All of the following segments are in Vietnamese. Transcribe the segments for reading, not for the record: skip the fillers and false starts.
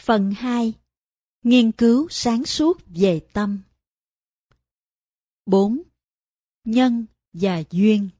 Phần 2. Nghiên cứu sáng suốt về tâm. 4. Nhân và duyên.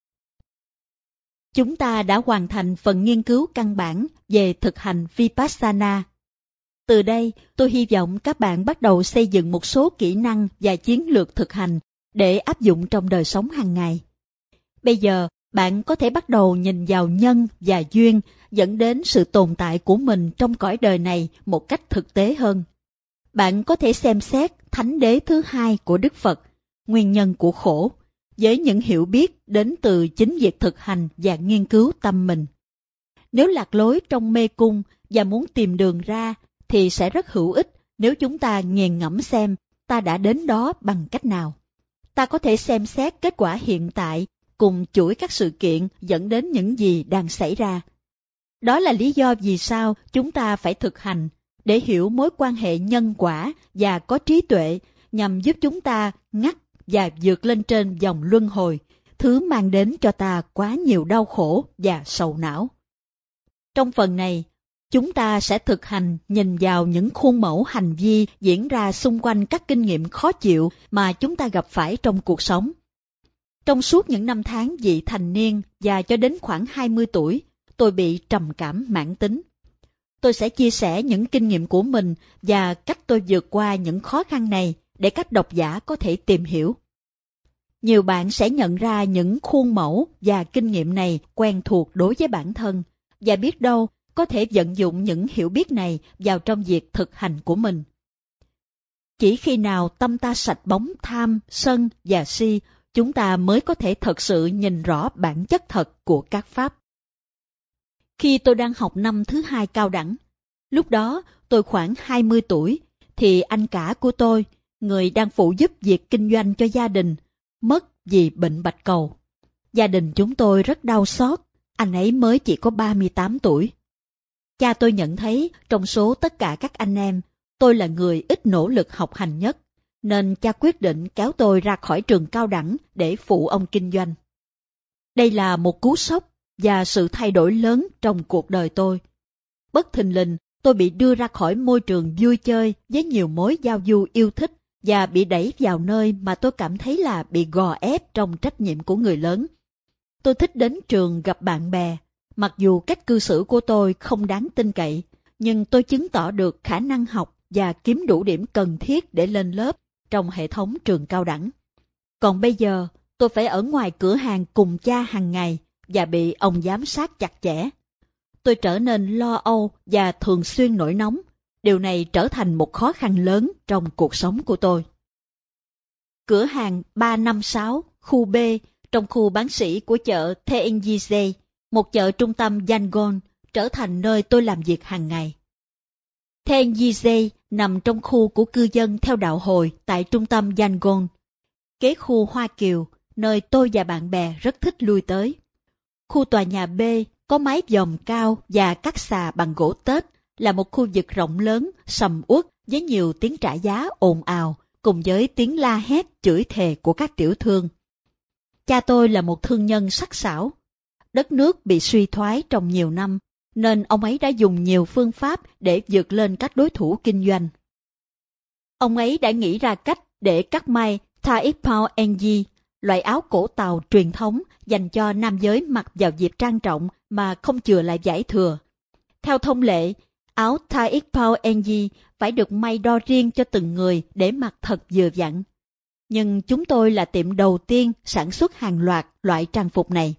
Chúng ta đã hoàn thành phần nghiên cứu căn bản về thực hành Vipassana. Từ đây, tôi hy vọng các bạn bắt đầu xây dựng một số kỹ năng và chiến lược thực hành để áp dụng trong đời sống hàng ngày. Bây giờ, bạn có thể bắt đầu nhìn vào nhân và duyên dẫn đến sự tồn tại của mình trong cõi đời này một cách thực tế hơn. Bạn có thể xem xét thánh đế thứ hai của Đức Phật, nguyên nhân của khổ, với những hiểu biết đến từ chính việc thực hành và nghiên cứu tâm mình. Nếu lạc lối trong mê cung và muốn tìm đường ra, thì sẽ rất hữu ích nếu chúng ta nghiền ngẫm xem ta đã đến đó bằng cách nào. Ta có thể xem xét kết quả hiện tại cùng chuỗi các sự kiện dẫn đến những gì đang xảy ra. Đó là lý do vì sao chúng ta phải thực hành, để hiểu mối quan hệ nhân quả và có trí tuệ nhằm giúp chúng ta ngắt và vượt lên trên dòng luân hồi, thứ mang đến cho ta quá nhiều đau khổ và sầu não. Trong phần này, chúng ta sẽ thực hành nhìn vào những khuôn mẫu hành vi diễn ra xung quanh các kinh nghiệm khó chịu mà chúng ta gặp phải trong cuộc sống. Trong suốt những năm tháng vị thành niên và cho đến khoảng 20 tuổi, tôi bị trầm cảm mãn tính. Tôi sẽ chia sẻ những kinh nghiệm của mình và cách tôi vượt qua những khó khăn này để các độc giả có thể tìm hiểu. Nhiều bạn sẽ nhận ra những khuôn mẫu và kinh nghiệm này quen thuộc đối với bản thân, và biết đâu có thể vận dụng những hiểu biết này vào trong việc thực hành của mình. Chỉ khi nào tâm ta sạch bóng tham, sân và si, chúng ta mới có thể thật sự nhìn rõ bản chất thật của các pháp. Khi tôi đang học năm thứ 2 cao đẳng, lúc đó tôi khoảng 20 tuổi, thì anh cả của tôi, người đang phụ giúp việc kinh doanh cho gia đình, mất vì bệnh bạch cầu. Gia đình chúng tôi rất đau xót, anh ấy mới chỉ có 38 tuổi. Cha tôi nhận thấy trong số tất cả các anh em, tôi là người ít nỗ lực học hành nhất, nên cha quyết định kéo tôi ra khỏi trường cao đẳng để phụ ông kinh doanh. Đây là một cú sốc và sự thay đổi lớn trong cuộc đời tôi. Bất thình lình, tôi bị đưa ra khỏi môi trường vui chơi với nhiều mối giao du yêu thích và bị đẩy vào nơi mà tôi cảm thấy là bị gò ép trong trách nhiệm của người lớn. Tôi thích đến trường gặp bạn bè, mặc dù cách cư xử của tôi không đáng tin cậy, nhưng tôi chứng tỏ được khả năng học và kiếm đủ điểm cần thiết để lên lớp trong hệ thống trường cao đẳng. Còn bây giờ, tôi phải ở ngoài cửa hàng cùng cha hàng ngày và bị ông giám sát chặt chẽ. Tôi trở nên lo âu và thường xuyên nổi nóng. Điều này trở thành một khó khăn lớn trong cuộc sống của tôi. Cửa hàng 356, khu B, trong khu bán sỉ của chợ Taenjise, một chợ trung tâm Yangon, trở thành nơi tôi làm việc hàng ngày. Taenjise nằm trong khu của cư dân theo đạo Hồi tại trung tâm Yangon, kế khu Hoa Kiều, nơi tôi và bạn bè rất thích lui tới. Khu tòa nhà B có mái vòm cao và các xà bằng gỗ tết, là một khu vực rộng lớn, sầm uất với nhiều tiếng trả giá ồn ào, cùng với tiếng la hét chửi thề của các tiểu thương. Cha tôi là một thương nhân sắc sảo. Đất nước bị suy thoái trong nhiều năm, nên ông ấy đã dùng nhiều phương pháp để vượt lên các đối thủ kinh doanh. Ông ấy đã nghĩ ra cách để cắt may Taipao Enji, loại áo cổ Tàu truyền thống dành cho nam giới mặc vào dịp trang trọng mà không chừa lại vải thừa. Theo thông lệ, áo Taipao Enji phải được may đo riêng cho từng người để mặc thật vừa vặn. Nhưng chúng tôi là tiệm đầu tiên sản xuất hàng loạt loại trang phục này.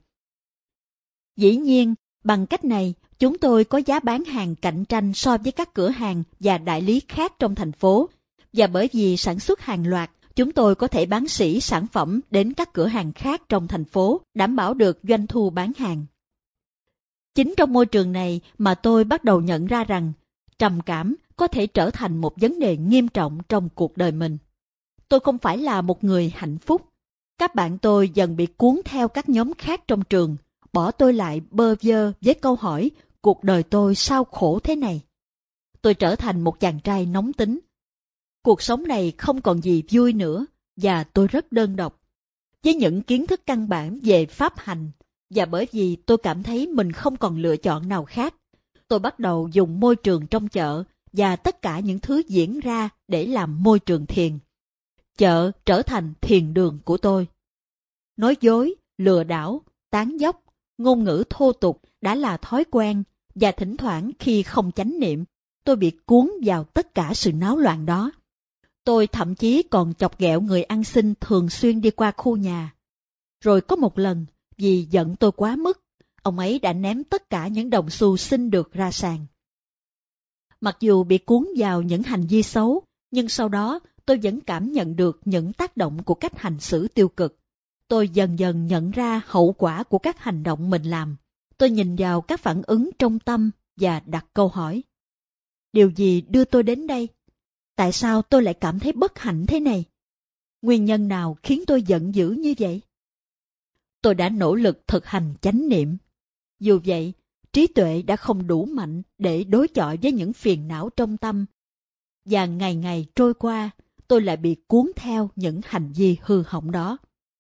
Dĩ nhiên, bằng cách này, chúng tôi có giá bán hàng cạnh tranh so với các cửa hàng và đại lý khác trong thành phố, và bởi vì sản xuất hàng loạt, chúng tôi có thể bán sỉ sản phẩm đến các cửa hàng khác trong thành phố, đảm bảo được doanh thu bán hàng. Chính trong môi trường này mà tôi bắt đầu nhận ra rằng trầm cảm có thể trở thành một vấn đề nghiêm trọng trong cuộc đời mình. Tôi không phải là một người hạnh phúc. Các bạn tôi dần bị cuốn theo các nhóm khác trong trường, bỏ tôi lại bơ vơ với câu hỏi cuộc đời tôi sao khổ thế này. Tôi trở thành một chàng trai nóng tính. Cuộc sống này không còn gì vui nữa và tôi rất đơn độc. Với những kiến thức căn bản về pháp hành và bởi vì tôi cảm thấy mình không còn lựa chọn nào khác, tôi bắt đầu dùng môi trường trong chợ và tất cả những thứ diễn ra để làm môi trường thiền. Chợ trở thành thiền đường của tôi. Nói dối, lừa đảo, tán dóc, ngôn ngữ thô tục đã là thói quen, và thỉnh thoảng khi không chánh niệm, tôi bị cuốn vào tất cả sự náo loạn đó. Tôi thậm chí còn chọc ghẹo người ăn xin thường xuyên đi qua khu nhà. Rồi có một lần, vì giận tôi quá mức, ông ấy đã ném tất cả những đồng xu xin được ra sàn. Mặc dù bị cuốn vào những hành vi xấu, nhưng sau đó tôi vẫn cảm nhận được những tác động của cách hành xử tiêu cực. Tôi dần dần nhận ra hậu quả của các hành động mình làm. Tôi nhìn vào các phản ứng trong tâm và đặt câu hỏi. Điều gì đưa tôi đến đây? Tại sao tôi lại cảm thấy bất hạnh thế này? Nguyên nhân nào khiến tôi giận dữ như vậy? Tôi đã nỗ lực thực hành chánh niệm. Dù vậy, trí tuệ đã không đủ mạnh để đối chọi với những phiền não trong tâm. Và ngày ngày trôi qua, tôi lại bị cuốn theo những hành vi hư hỏng đó.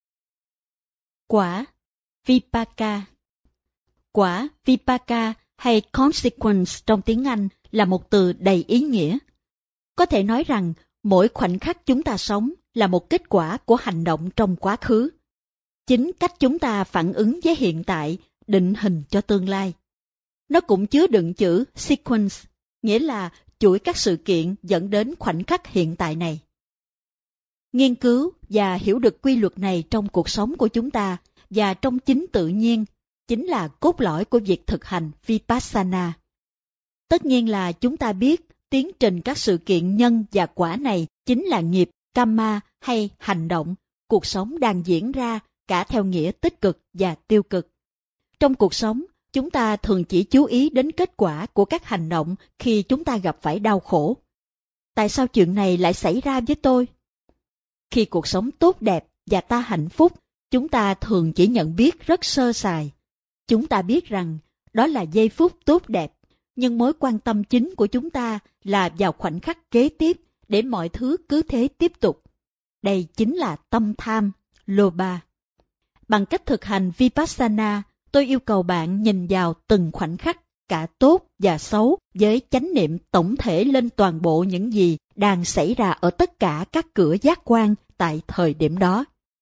Quả Vipaka. Quả Vipaka hay consequence trong tiếng Anh là một từ đầy ý nghĩa. Có thể nói rằng mỗi khoảnh khắc chúng ta sống là một kết quả của hành động trong quá khứ. Chính cách chúng ta phản ứng với hiện tại định hình cho tương lai. Nó cũng chứa đựng chữ sequence, nghĩa là chuỗi các sự kiện dẫn đến khoảnh khắc hiện tại này. Nghiên cứu và hiểu được quy luật này trong cuộc sống của chúng ta và trong chính tự nhiên chính là cốt lõi của việc thực hành Vipassana. Tất nhiên là chúng ta biết tiến trình các sự kiện nhân và quả này chính là nghiệp, karma hay hành động, cuộc sống đang diễn ra cả theo nghĩa tích cực và tiêu cực. Trong cuộc sống, chúng ta thường chỉ chú ý đến kết quả của các hành động khi chúng ta gặp phải đau khổ. Tại sao chuyện này lại xảy ra với tôi? Khi cuộc sống tốt đẹp và ta hạnh phúc, chúng ta thường chỉ nhận biết rất sơ sài. Chúng ta biết rằng đó là giây phút tốt đẹp, nhưng mối quan tâm chính của chúng ta là vào khoảnh khắc kế tiếp để mọi thứ cứ thế tiếp tục. Đây chính là tâm tham, Lobha. Bằng cách thực hành Vipassana, tôi yêu cầu bạn nhìn vào từng khoảnh khắc, cả tốt và xấu, với chánh niệm tổng thể lên toàn bộ những gì đang xảy ra ở tất cả các cửa giác quan tại thời điểm đó.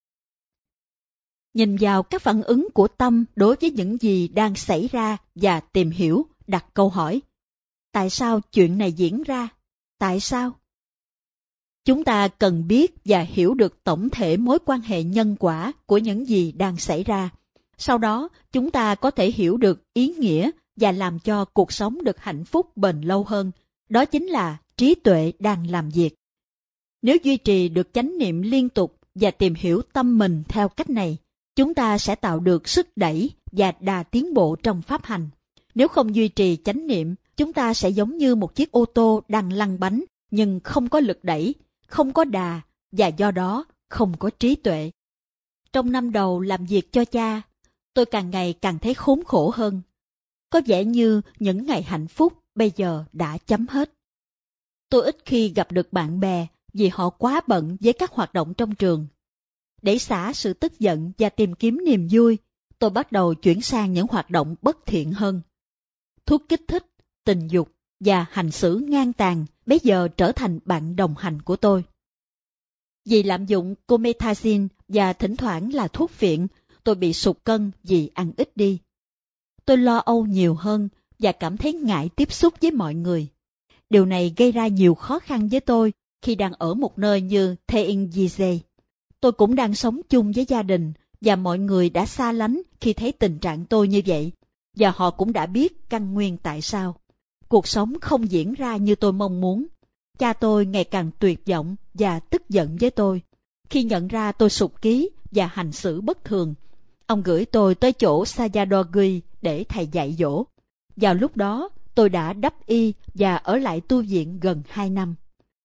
Nhìn vào các phản ứng của tâm đối với những gì đang xảy ra và tìm hiểu, đặt câu hỏi. Tại sao chuyện này diễn ra? Tại sao? Chúng ta cần biết và hiểu được tổng thể mối quan hệ nhân quả của những gì đang xảy ra. Sau đó, chúng ta có thể hiểu được ý nghĩa và làm cho cuộc sống được hạnh phúc bền lâu hơn. Đó chính là trí tuệ đang làm việc. Nếu duy trì được chánh niệm liên tục và tìm hiểu tâm mình theo cách này, chúng ta sẽ tạo được sức đẩy và đà tiến bộ trong pháp hành. Nếu không duy trì chánh niệm, chúng ta sẽ giống như một chiếc ô tô đang lăn bánh nhưng không có lực đẩy, không có đà và do đó không có trí tuệ. Trong năm đầu làm việc cho cha, tôi càng ngày càng thấy khốn khổ hơn. Có vẻ như những ngày hạnh phúc bây giờ đã chấm hết. Tôi ít khi gặp được bạn bè vì họ quá bận với các hoạt động trong trường. Để xả sự tức giận và tìm kiếm niềm vui, tôi bắt đầu chuyển sang những hoạt động bất thiện hơn. Thuốc kích thích, tình dục và hành xử ngang tàn bây giờ trở thành bạn đồng hành của tôi. Vì lạm dụng comethazine và thỉnh thoảng là thuốc phiện, tôi bị sụt cân vì ăn ít đi. Tôi lo âu nhiều hơn và cảm thấy ngại tiếp xúc với mọi người. Điều này gây ra nhiều khó khăn với tôi khi đang ở một nơi như Theingizé. Tôi cũng đang sống chung với gia đình và mọi người đã xa lánh khi thấy tình trạng tôi như vậy. Và họ cũng đã biết căn nguyên tại sao. Cuộc sống không diễn ra như tôi mong muốn. Cha tôi ngày càng tuyệt vọng và tức giận với tôi. Khi nhận ra tôi sụt ký và hành xử bất thường, ông gửi tôi tới chỗ Sayadaw để thầy dạy dỗ. Vào lúc đó, tôi đã đắp y và ở lại tu viện gần 2 năm.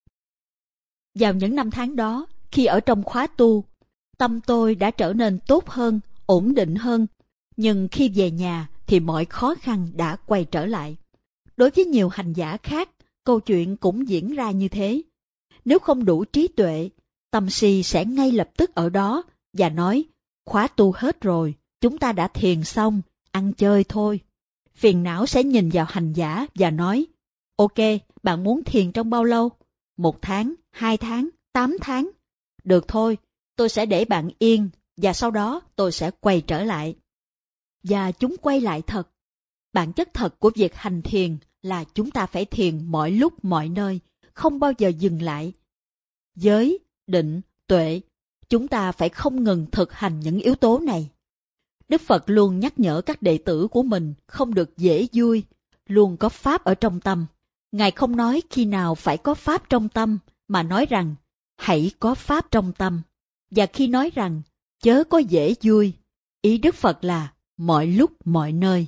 Vào những năm tháng đó, khi ở trong khóa tu, tâm tôi đã trở nên tốt hơn, ổn định hơn. Nhưng khi về nhà thì mọi khó khăn đã quay trở lại. Đối với nhiều hành giả khác, câu chuyện cũng diễn ra như thế. Nếu không đủ trí tuệ, tâm si sẽ ngay lập tức ở đó và nói, khóa tu hết rồi, chúng ta đã thiền xong, ăn chơi thôi. Phiền não sẽ nhìn vào hành giả và nói, ok, bạn muốn thiền trong bao lâu? 1 tháng, 2 tháng, 8 tháng? Được thôi, tôi sẽ để bạn yên và sau đó tôi sẽ quay trở lại. Và chúng quay lại thật. Bản chất thật của việc hành thiền là chúng ta phải thiền mọi lúc mọi nơi, không bao giờ dừng lại. Giới, định, tuệ, chúng ta phải không ngừng thực hành những yếu tố này. Đức Phật luôn nhắc nhở các đệ tử của mình không được dễ vui, luôn có pháp ở trong tâm. Ngài không nói khi nào phải có pháp trong tâm, mà nói rằng hãy có pháp trong tâm. Và khi nói rằng chớ có dễ vui, ý Đức Phật là mọi lúc mọi nơi.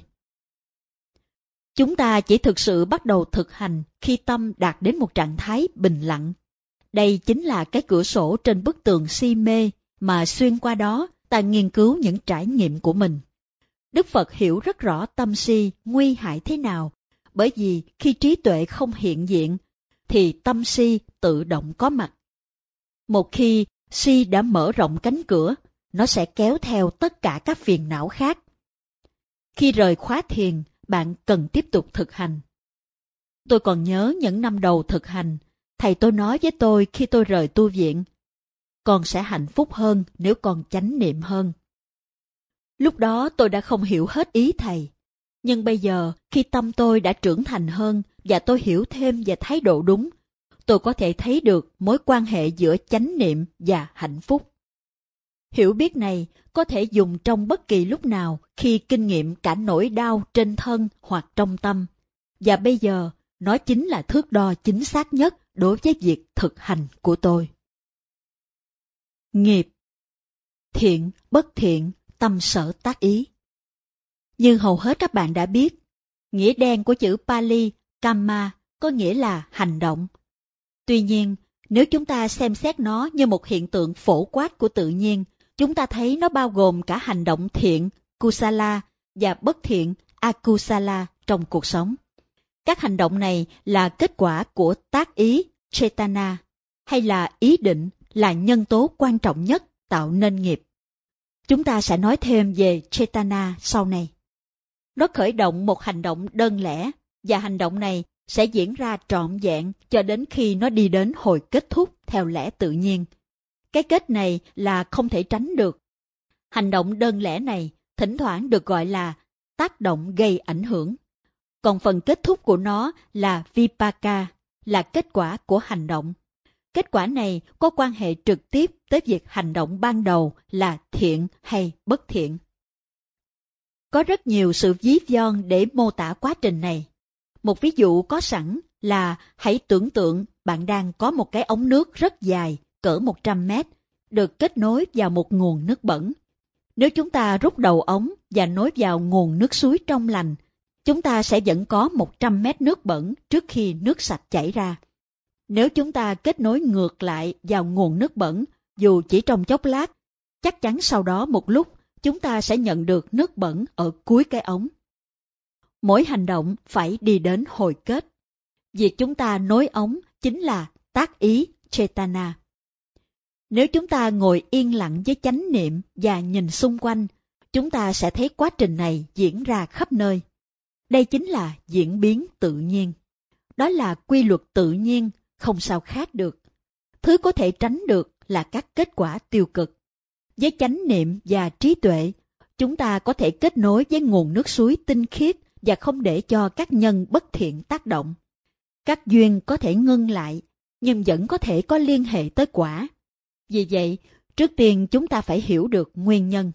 Chúng ta chỉ thực sự bắt đầu thực hành khi tâm đạt đến một trạng thái bình lặng. Đây chính là cái cửa sổ trên bức tường si mê mà xuyên qua đó ta nghiên cứu những trải nghiệm của mình. Đức Phật hiểu rất rõ tâm si nguy hại thế nào, bởi vì khi trí tuệ không hiện diện, thì tâm si tự động có mặt. Một khi si đã mở rộng cánh cửa, nó sẽ kéo theo tất cả các phiền não khác. Khi rời khóa thiền, bạn cần tiếp tục thực hành. Tôi còn nhớ những năm đầu thực hành, thầy tôi nói với tôi khi tôi rời tu viện, con sẽ hạnh phúc hơn nếu con chánh niệm hơn. Lúc đó tôi đã không hiểu hết ý thầy, nhưng bây giờ khi tâm tôi đã trưởng thành hơn và tôi hiểu thêm về thái độ đúng, tôi có thể thấy được mối quan hệ giữa chánh niệm và hạnh phúc. Hiểu biết này có thể dùng trong bất kỳ lúc nào khi kinh nghiệm cả nỗi đau trên thân hoặc trong tâm, và bây giờ nó chính là thước đo chính xác nhất đối với việc thực hành của tôi. Nghiệp. Thiện, bất thiện, tâm sở tác ý. Như hầu hết các bạn đã biết, nghĩa đen của chữ Pali Kamma có nghĩa là hành động. Tuy nhiên, nếu chúng ta xem xét nó như một hiện tượng phổ quát của tự nhiên, chúng ta thấy nó bao gồm cả hành động thiện, Kusala, và bất thiện, Akusala trong cuộc sống. Các hành động này là kết quả của tác ý, Chetana, hay là ý định là nhân tố quan trọng nhất tạo nên nghiệp. Chúng ta sẽ nói thêm về Chetana sau này. Nó khởi động một hành động đơn lẻ, và hành động này sẽ diễn ra trọn vẹn cho đến khi nó đi đến hồi kết thúc theo lẽ tự nhiên. Cái kết này là không thể tránh được. Hành động đơn lẻ này thỉnh thoảng được gọi là tác động gây ảnh hưởng. Còn phần kết thúc của nó là Vipaka, là kết quả của hành động. Kết quả này có quan hệ trực tiếp tới việc hành động ban đầu là thiện hay bất thiện. Có rất nhiều sự ví von để mô tả quá trình này. Một ví dụ có sẵn là hãy tưởng tượng bạn đang có một cái ống nước rất dài, cỡ 100 mét, được kết nối vào một nguồn nước bẩn. Nếu chúng ta rút đầu ống và nối vào nguồn nước suối trong lành, chúng ta sẽ vẫn có 100 mét nước bẩn trước khi nước sạch chảy ra. Nếu chúng ta kết nối ngược lại vào nguồn nước bẩn, dù chỉ trong chốc lát, chắc chắn sau đó một lúc, chúng ta sẽ nhận được nước bẩn ở cuối cái ống. Mỗi hành động phải đi đến hồi kết. Việc chúng ta nối ống chính là tác ý Chetana. Nếu chúng ta ngồi yên lặng với chánh niệm và nhìn xung quanh, chúng ta sẽ thấy quá trình này diễn ra khắp nơi. Đây chính là diễn biến tự nhiên. Đó là quy luật tự nhiên, không sao khác được. Thứ có thể tránh được là các kết quả tiêu cực. Với chánh niệm và trí tuệ, chúng ta có thể kết nối với nguồn nước suối tinh khiết và không để cho các nhân bất thiện tác động. Các duyên có thể ngưng lại, nhưng vẫn có thể có liên hệ tới quả. Vì vậy, trước tiên chúng ta phải hiểu được nguyên nhân.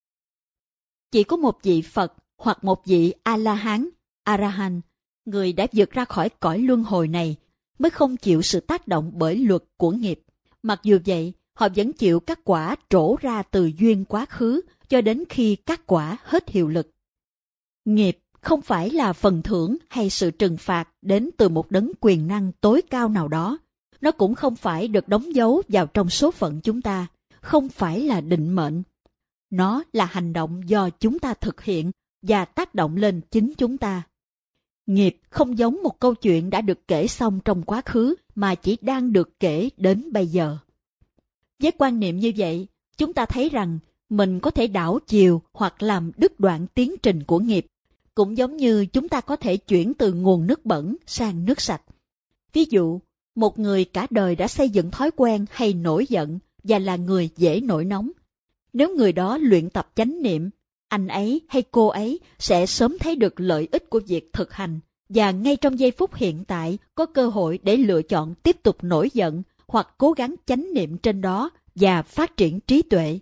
Chỉ có một vị Phật hoặc một vị A-la-hán, A-ra-hanh, người đã vượt ra khỏi cõi luân hồi này, mới không chịu sự tác động bởi luật của nghiệp. Mặc dù vậy, họ vẫn chịu các quả trổ ra từ duyên quá khứ cho đến khi các quả hết hiệu lực. Nghiệp không phải là phần thưởng hay sự trừng phạt đến từ một đấng quyền năng tối cao nào đó. Nó cũng không phải được đóng dấu vào trong số phận chúng ta, không phải là định mệnh. Nó là hành động do chúng ta thực hiện và tác động lên chính chúng ta. Nghiệp không giống một câu chuyện đã được kể xong trong quá khứ mà chỉ đang được kể đến bây giờ. Với quan niệm như vậy, chúng ta thấy rằng mình có thể đảo chiều hoặc làm đứt đoạn tiến trình của nghiệp, cũng giống như chúng ta có thể chuyển từ nguồn nước bẩn sang nước sạch. Ví dụ, một người cả đời đã xây dựng thói quen hay nổi giận và là người dễ nổi nóng. Nếu người đó luyện tập chánh niệm, anh ấy hay cô ấy sẽ sớm thấy được lợi ích của việc thực hành và ngay trong giây phút hiện tại có cơ hội để lựa chọn tiếp tục nổi giận hoặc cố gắng chánh niệm trên đó và phát triển trí tuệ.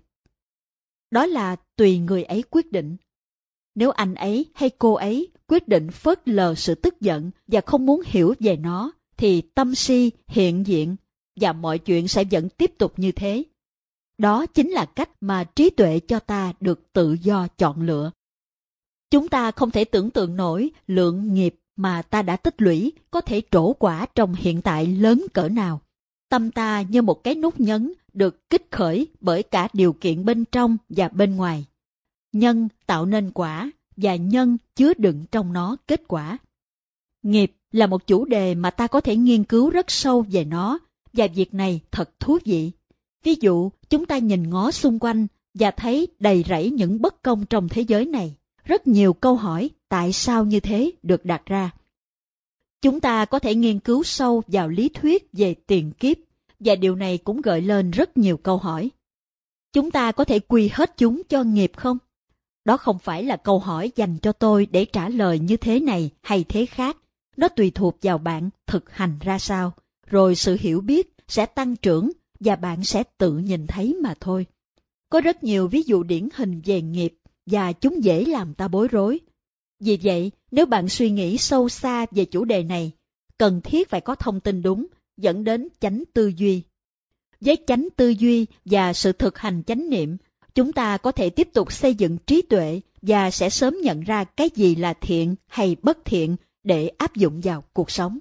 Đó là tùy người ấy quyết định. Nếu anh ấy hay cô ấy quyết định phớt lờ sự tức giận và không muốn hiểu về nó, thì tâm si hiện diện và mọi chuyện sẽ vẫn tiếp tục như thế. Đó chính là cách mà trí tuệ cho ta được tự do chọn lựa. Chúng ta không thể tưởng tượng nổi lượng nghiệp mà ta đã tích lũy có thể trổ quả trong hiện tại lớn cỡ nào. Tâm ta như một cái nút nhấn được kích khởi bởi cả điều kiện bên trong và bên ngoài. Nhân tạo nên quả và nhân chứa đựng trong nó kết quả. Nghiệp là một chủ đề mà ta có thể nghiên cứu rất sâu về nó, và việc này thật thú vị. Ví dụ, chúng ta nhìn ngó xung quanh và thấy đầy rẫy những bất công trong thế giới này. Rất nhiều câu hỏi tại sao như thế được đặt ra. Chúng ta có thể nghiên cứu sâu vào lý thuyết về tiền kiếp, và điều này cũng gợi lên rất nhiều câu hỏi. Chúng ta có thể quy hết chúng cho nghiệp không? Đó không phải là câu hỏi dành cho tôi để trả lời như thế này hay thế khác. Nó tùy thuộc vào bạn thực hành ra sao, rồi sự hiểu biết sẽ tăng trưởng và bạn sẽ tự nhìn thấy mà thôi. Có rất nhiều ví dụ điển hình về nghiệp và chúng dễ làm ta bối rối. Vì vậy, nếu bạn suy nghĩ sâu xa về chủ đề này, cần thiết phải có thông tin đúng, dẫn đến chánh tư duy. Với chánh tư duy và sự thực hành chánh niệm, chúng ta có thể tiếp tục xây dựng trí tuệ và sẽ sớm nhận ra cái gì là thiện hay bất thiện để áp dụng vào cuộc sống.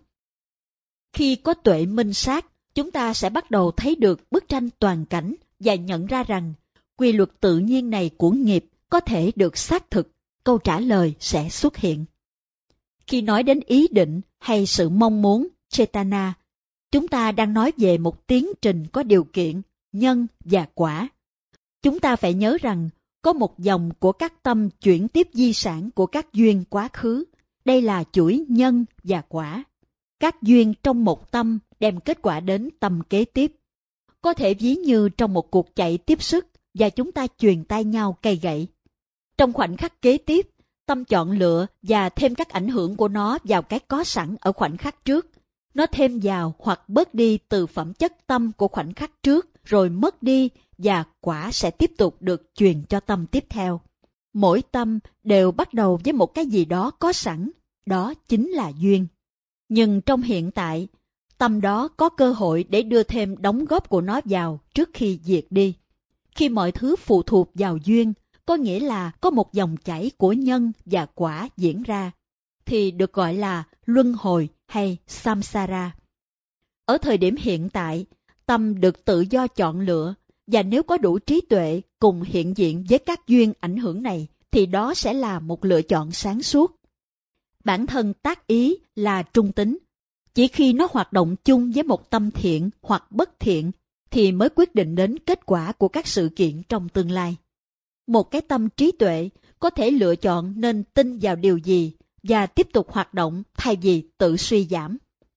Khi có tuệ minh sát, chúng ta sẽ bắt đầu thấy được bức tranh toàn cảnh và nhận ra rằng quy luật tự nhiên này của nghiệp có thể được xác thực, câu trả lời sẽ xuất hiện. Khi nói đến ý định hay sự mong muốn, chetana, chúng ta đang nói về một tiến trình có điều kiện, nhân và quả. Chúng ta phải nhớ rằng có một dòng của các tâm chuyển tiếp di sản của các duyên quá khứ. Đây là chuỗi nhân và quả. Các duyên trong một tâm đem kết quả đến tâm kế tiếp. Có thể ví như trong một cuộc chạy tiếp sức và chúng ta chuyền tay nhau cây gậy. Trong khoảnh khắc kế tiếp, tâm chọn lựa và thêm các ảnh hưởng của nó vào cái có sẵn ở khoảnh khắc trước. Nó thêm vào hoặc bớt đi từ phẩm chất tâm của khoảnh khắc trước, rồi mất đi và quả sẽ tiếp tục được truyền cho tâm tiếp theo. Mỗi tâm đều bắt đầu với một cái gì đó có sẵn, đó chính là duyên. Nhưng trong hiện tại, tâm đó có cơ hội để đưa thêm đóng góp của nó vào trước khi diệt đi. Khi mọi thứ phụ thuộc vào duyên, có nghĩa là có một dòng chảy của nhân và quả diễn ra, thì được gọi là luân hồi hay samsara. Ở thời điểm hiện tại, tâm được tự do chọn lựa, và nếu có đủ trí tuệ cùng hiện diện với các duyên ảnh hưởng này, thì đó sẽ là một lựa chọn sáng suốt. Bản thân tác ý là trung tính. Chỉ khi nó hoạt động chung với một tâm thiện hoặc bất thiện, thì mới quyết định đến kết quả của các sự kiện trong tương lai. Một cái tâm trí tuệ có thể lựa chọn nên tin vào điều gì và tiếp tục hoạt động thay vì tự suy giảm.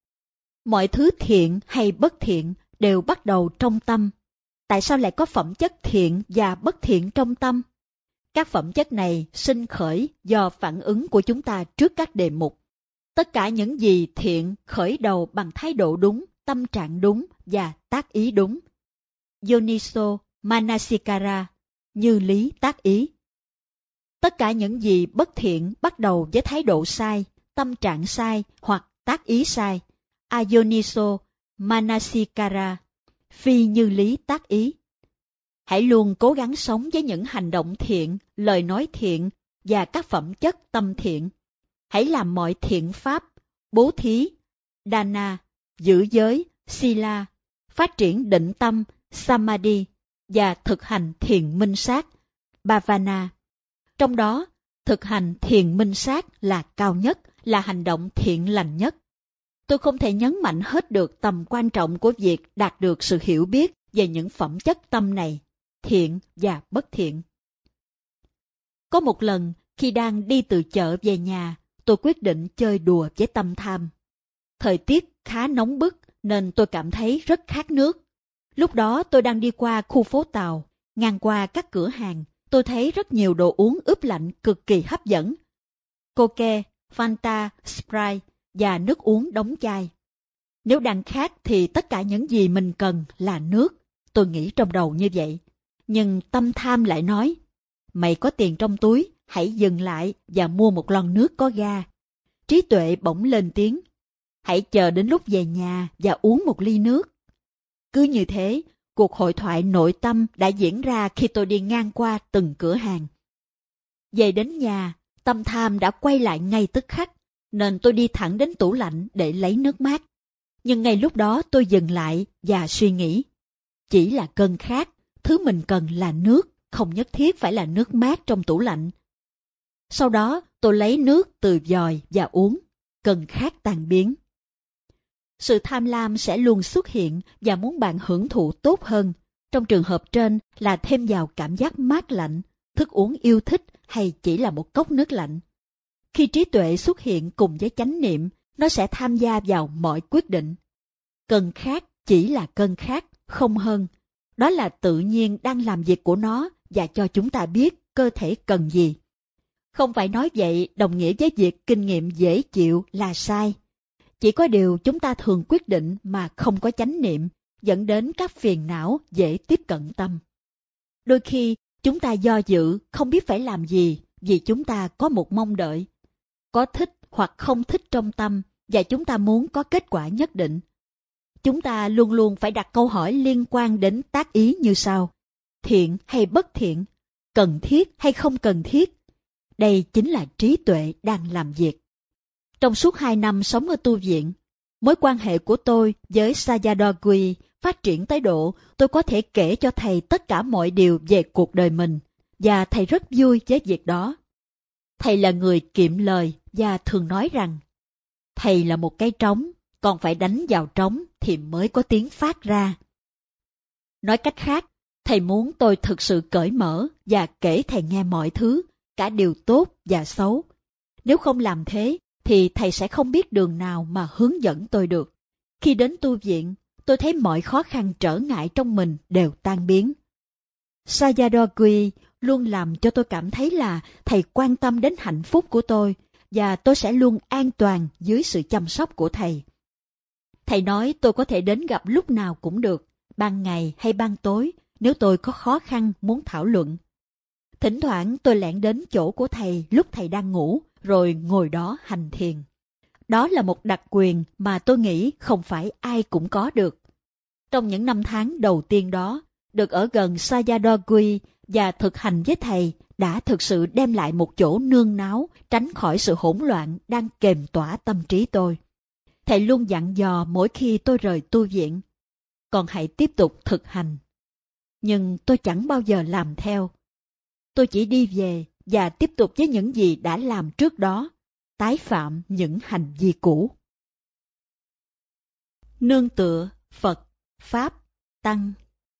Mọi thứ thiện hay bất thiện đều bắt đầu trong tâm. Tại sao lại có phẩm chất thiện và bất thiện trong tâm? Các phẩm chất này sinh khởi do phản ứng của chúng ta trước các đề mục. Tất cả những gì thiện khởi đầu bằng thái độ đúng, tâm trạng đúng và tác ý đúng. Yoniso Manasikara, như lý tác ý. Tất cả những gì bất thiện bắt đầu với thái độ sai, tâm trạng sai hoặc tác ý sai. Ayoniso Manasikara, phi như lý tác ý. Hãy luôn cố gắng sống với những hành động thiện, lời nói thiện và các phẩm chất tâm thiện. Hãy làm mọi thiện pháp, bố thí, dana, giữ giới, sila, phát triển định tâm, samadhi và thực hành thiền minh sát, bhavana. Trong đó, thực hành thiền minh sát là cao nhất, là hành động thiện lành nhất. Tôi không thể nhấn mạnh hết được tầm quan trọng của việc đạt được sự hiểu biết về những phẩm chất tâm này, thiện và bất thiện. Có một lần, khi đang đi từ chợ về nhà, tôi quyết định chơi đùa với tâm tham. Thời tiết khá nóng bức nên tôi cảm thấy rất khát nước. Lúc đó tôi đang đi qua khu phố Tàu, ngang qua các cửa hàng, tôi thấy rất nhiều đồ uống ướp lạnh cực kỳ hấp dẫn. Coke, Fanta, Sprite và nước uống đóng chai. Nếu đang khát thì tất cả những gì mình cần là nước, tôi nghĩ trong đầu như vậy. Nhưng tâm tham lại nói, mày có tiền trong túi, hãy dừng lại và mua một lon nước có ga. Trí tuệ bỗng lên tiếng, hãy chờ đến lúc về nhà và uống một ly nước. Cứ như thế, cuộc hội thoại nội tâm đã diễn ra khi tôi đi ngang qua từng cửa hàng. Về đến nhà, tâm tham đã quay lại ngay tức khắc, nên tôi đi thẳng đến tủ lạnh để lấy nước mát. Nhưng ngay lúc đó tôi dừng lại và suy nghĩ. Chỉ là cơn khát, thứ mình cần là nước, không nhất thiết phải là nước mát trong tủ lạnh. Sau đó tôi lấy nước từ vòi và uống, cơn khát tan biến. Sự tham lam sẽ luôn xuất hiện và muốn bạn hưởng thụ tốt hơn. Trong trường hợp trên là thêm vào cảm giác mát lạnh, thức uống yêu thích hay chỉ là một cốc nước lạnh. Khi trí tuệ xuất hiện cùng với chánh niệm, nó sẽ tham gia vào mọi quyết định. Cơn khát chỉ là cơn khát, không hơn. Đó là tự nhiên đang làm việc của nó và cho chúng ta biết cơ thể cần gì. Không phải nói vậy đồng nghĩa với việc kinh nghiệm dễ chịu là sai. Chỉ có điều chúng ta thường quyết định mà không có chánh niệm, dẫn đến các phiền não dễ tiếp cận tâm. Đôi khi chúng ta do dự không biết phải làm gì vì chúng ta có một mong đợi, có thích hoặc không thích trong tâm và chúng ta muốn có kết quả nhất định. Chúng ta luôn luôn phải đặt câu hỏi liên quan đến tác ý như sau: thiện hay bất thiện, cần thiết hay không cần thiết. Đây chính là trí tuệ đang làm việc. Trong suốt 2 năm sống ở tu viện, mối quan hệ của tôi với Sayadaw Gui phát triển tới độ tôi có thể kể cho thầy tất cả mọi điều về cuộc đời mình, và thầy rất vui với việc đó. Thầy là người kiệm lời và thường nói rằng, thầy là một cái trống, còn phải đánh vào trống thì mới có tiếng phát ra. Nói cách khác, thầy muốn tôi thực sự cởi mở và kể thầy nghe mọi thứ, cả điều tốt và xấu. Nếu không làm thế, thì thầy sẽ không biết đường nào mà hướng dẫn tôi được. Khi đến tu viện, tôi thấy mọi khó khăn trở ngại trong mình đều tan biến. Sayadaw Gui luôn làm cho tôi cảm thấy là thầy quan tâm đến hạnh phúc của tôi, và tôi sẽ luôn an toàn dưới sự chăm sóc của thầy. Thầy nói tôi có thể đến gặp lúc nào cũng được, ban ngày hay ban tối, nếu tôi có khó khăn muốn thảo luận. Thỉnh thoảng tôi lẻn đến chỗ của thầy lúc thầy đang ngủ, rồi ngồi đó hành thiền. Đó là một đặc quyền mà tôi nghĩ không phải ai cũng có được. Trong những năm tháng đầu tiên đó, được ở gần Sayadaw Gui và thực hành với thầy đã thực sự đem lại một chỗ nương náu, tránh khỏi sự hỗn loạn đang kềm tỏa tâm trí tôi. Thầy luôn dặn dò mỗi khi tôi rời tu viện, còn hãy tiếp tục thực hành. Nhưng tôi chẳng bao giờ làm theo. Tôi chỉ đi về và tiếp tục với những gì đã làm trước đó, tái phạm những hành vi cũ. Nương tựa Phật, Pháp, Tăng.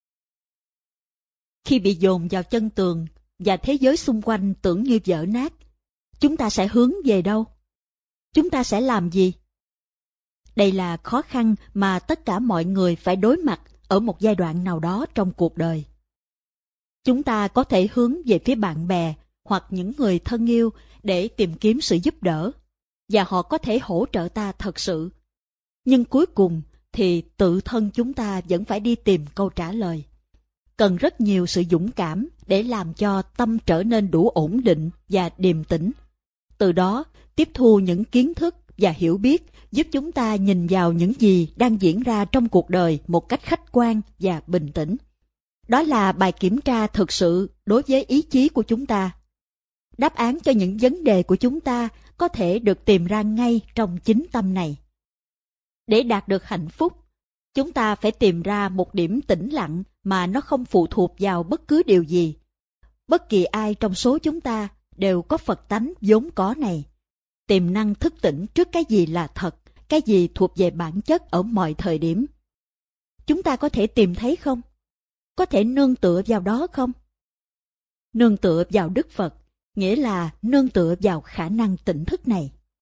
Khi bị dồn vào chân tường và thế giới xung quanh tưởng như vỡ nát, chúng ta sẽ hướng về đâu? Chúng ta sẽ làm gì? Đây là khó khăn mà tất cả mọi người phải đối mặt ở một giai đoạn nào đó trong cuộc đời. Chúng ta có thể hướng về phía bạn bè hoặc những người thân yêu để tìm kiếm sự giúp đỡ, và họ có thể hỗ trợ ta thật sự. Nhưng cuối cùng thì tự thân chúng ta vẫn phải đi tìm câu trả lời. Cần rất nhiều sự dũng cảm để làm cho tâm trở nên đủ ổn định và điềm tĩnh. Từ đó, tiếp thu những kiến thức và hiểu biết giúp chúng ta nhìn vào những gì đang diễn ra trong cuộc đời một cách khách quan và bình tĩnh. Đó là bài kiểm tra thực sự đối với ý chí của chúng ta. Đáp án cho những vấn đề của chúng ta có thể được tìm ra ngay trong chính tâm này. Để đạt được hạnh phúc, chúng ta phải tìm ra một điểm tĩnh lặng mà nó không phụ thuộc vào bất cứ điều gì. Bất kỳ ai trong số chúng ta đều có Phật tánh vốn có này. Tiềm năng thức tỉnh trước cái gì là thật, cái gì thuộc về bản chất ở mọi thời điểm. Chúng ta có thể tìm thấy không? Có thể nương tựa vào đó không? Nương tựa vào Đức Phật nghĩa là nương tựa vào khả năng tỉnh thức này.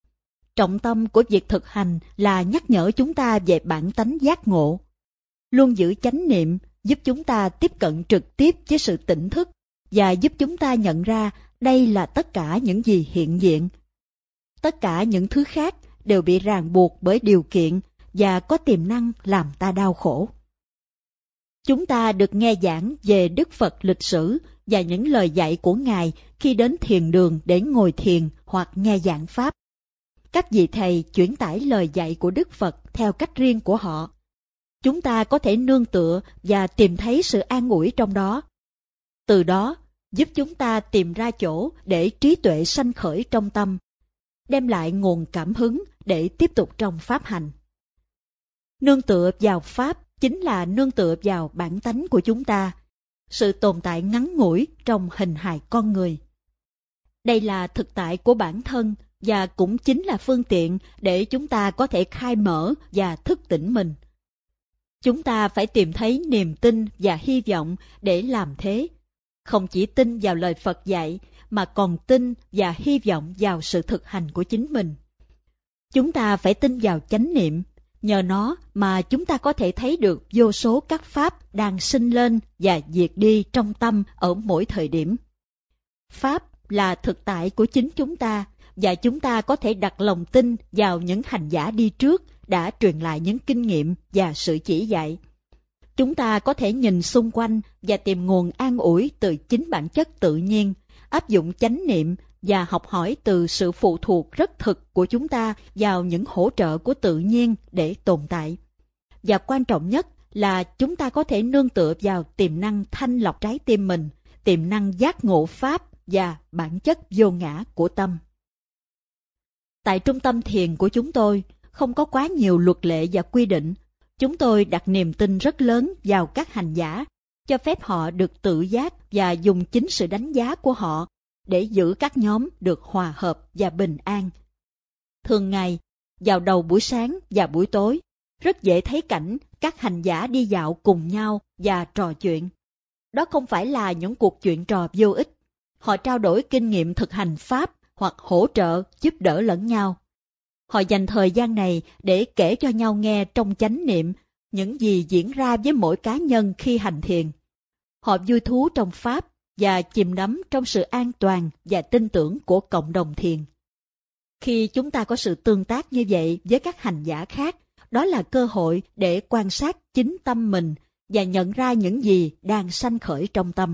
Trọng tâm của việc thực hành là nhắc nhở chúng ta về bản tánh giác ngộ. Luôn giữ chánh niệm giúp chúng ta tiếp cận trực tiếp với sự tỉnh thức và giúp chúng ta nhận ra đây là tất cả những gì hiện diện. Tất cả những thứ khác đều bị ràng buộc bởi điều kiện và có tiềm năng làm ta đau khổ. Chúng ta được nghe giảng về Đức Phật lịch sử và những lời dạy của Ngài khi đến thiền đường để ngồi thiền hoặc nghe giảng Pháp. Các vị thầy chuyển tải lời dạy của Đức Phật theo cách riêng của họ. Chúng ta có thể nương tựa và tìm thấy sự an ủi trong đó. Từ đó, giúp chúng ta tìm ra chỗ để trí tuệ sanh khởi trong tâm, đem lại nguồn cảm hứng để tiếp tục trong Pháp hành. Nương tựa vào Pháp chính là nương tựa vào bản tánh của chúng ta, sự tồn tại ngắn ngủi trong hình hài con người. Đây là thực tại của bản thân và cũng chính là phương tiện để chúng ta có thể khai mở và thức tỉnh mình. Chúng ta phải tìm thấy niềm tin và hy vọng để làm thế. Không chỉ tin vào lời Phật dạy, mà còn tin và hy vọng vào sự thực hành của chính mình. Chúng ta phải tin vào chánh niệm, nhờ nó mà chúng ta có thể thấy được vô số các pháp đang sinh lên và diệt đi trong tâm ở mỗi thời điểm. Pháp là thực tại của chính chúng ta, và chúng ta có thể đặt lòng tin vào những hành giả đi trước đã truyền lại những kinh nghiệm và sự chỉ dạy. Chúng ta có thể nhìn xung quanh và tìm nguồn an ủi từ chính bản chất tự nhiên, áp dụng chánh niệm và học hỏi từ sự phụ thuộc rất thực của chúng ta vào những hỗ trợ của tự nhiên để tồn tại. Và quan trọng nhất là chúng ta có thể nương tựa vào tiềm năng thanh lọc trái tim mình, tiềm năng giác ngộ Pháp và bản chất vô ngã của tâm. Tại trung tâm thiền của chúng tôi, không có quá nhiều luật lệ và quy định. Chúng tôi đặt niềm tin rất lớn vào các hành giả, cho phép họ được tự giác và dùng chính sự đánh giá của họ để giữ các nhóm được hòa hợp và bình an. Thường ngày, vào đầu buổi sáng và buổi tối, rất dễ thấy cảnh các hành giả đi dạo cùng nhau và trò chuyện. Đó không phải là những cuộc chuyện trò vô ích. Họ trao đổi kinh nghiệm thực hành Pháp hoặc hỗ trợ giúp đỡ lẫn nhau. Họ dành thời gian này để kể cho nhau nghe trong chánh niệm những gì diễn ra với mỗi cá nhân khi hành thiền. Họ vui thú trong Pháp và chìm đắm trong sự an toàn và tin tưởng của cộng đồng thiền. Khi chúng ta có sự tương tác như vậy với các hành giả khác, đó là cơ hội để quan sát chính tâm mình và nhận ra những gì đang sanh khởi trong tâm.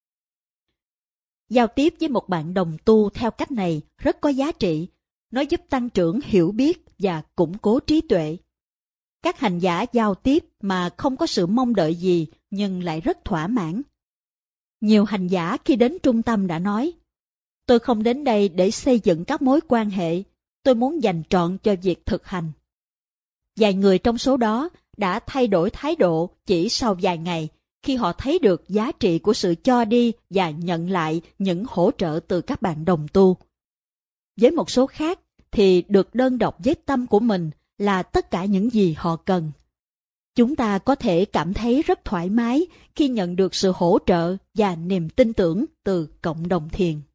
Giao tiếp với một bạn đồng tu theo cách này rất có giá trị. Nó giúp tăng trưởng hiểu biết và củng cố trí tuệ. Các hành giả giao tiếp mà không có sự mong đợi gì nhưng lại rất thỏa mãn. Nhiều hành giả khi đến trung tâm đã nói, tôi không đến đây để xây dựng các mối quan hệ, tôi muốn dành trọn cho việc thực hành. Vài người trong số đó đã thay đổi thái độ chỉ sau vài ngày khi họ thấy được giá trị của sự cho đi và nhận lại những hỗ trợ từ các bạn đồng tu. Với một số khác thì được đơn độc với tâm của mình là tất cả những gì họ cần. Chúng ta có thể cảm thấy rất thoải mái khi nhận được sự hỗ trợ và niềm tin tưởng từ cộng đồng thiền.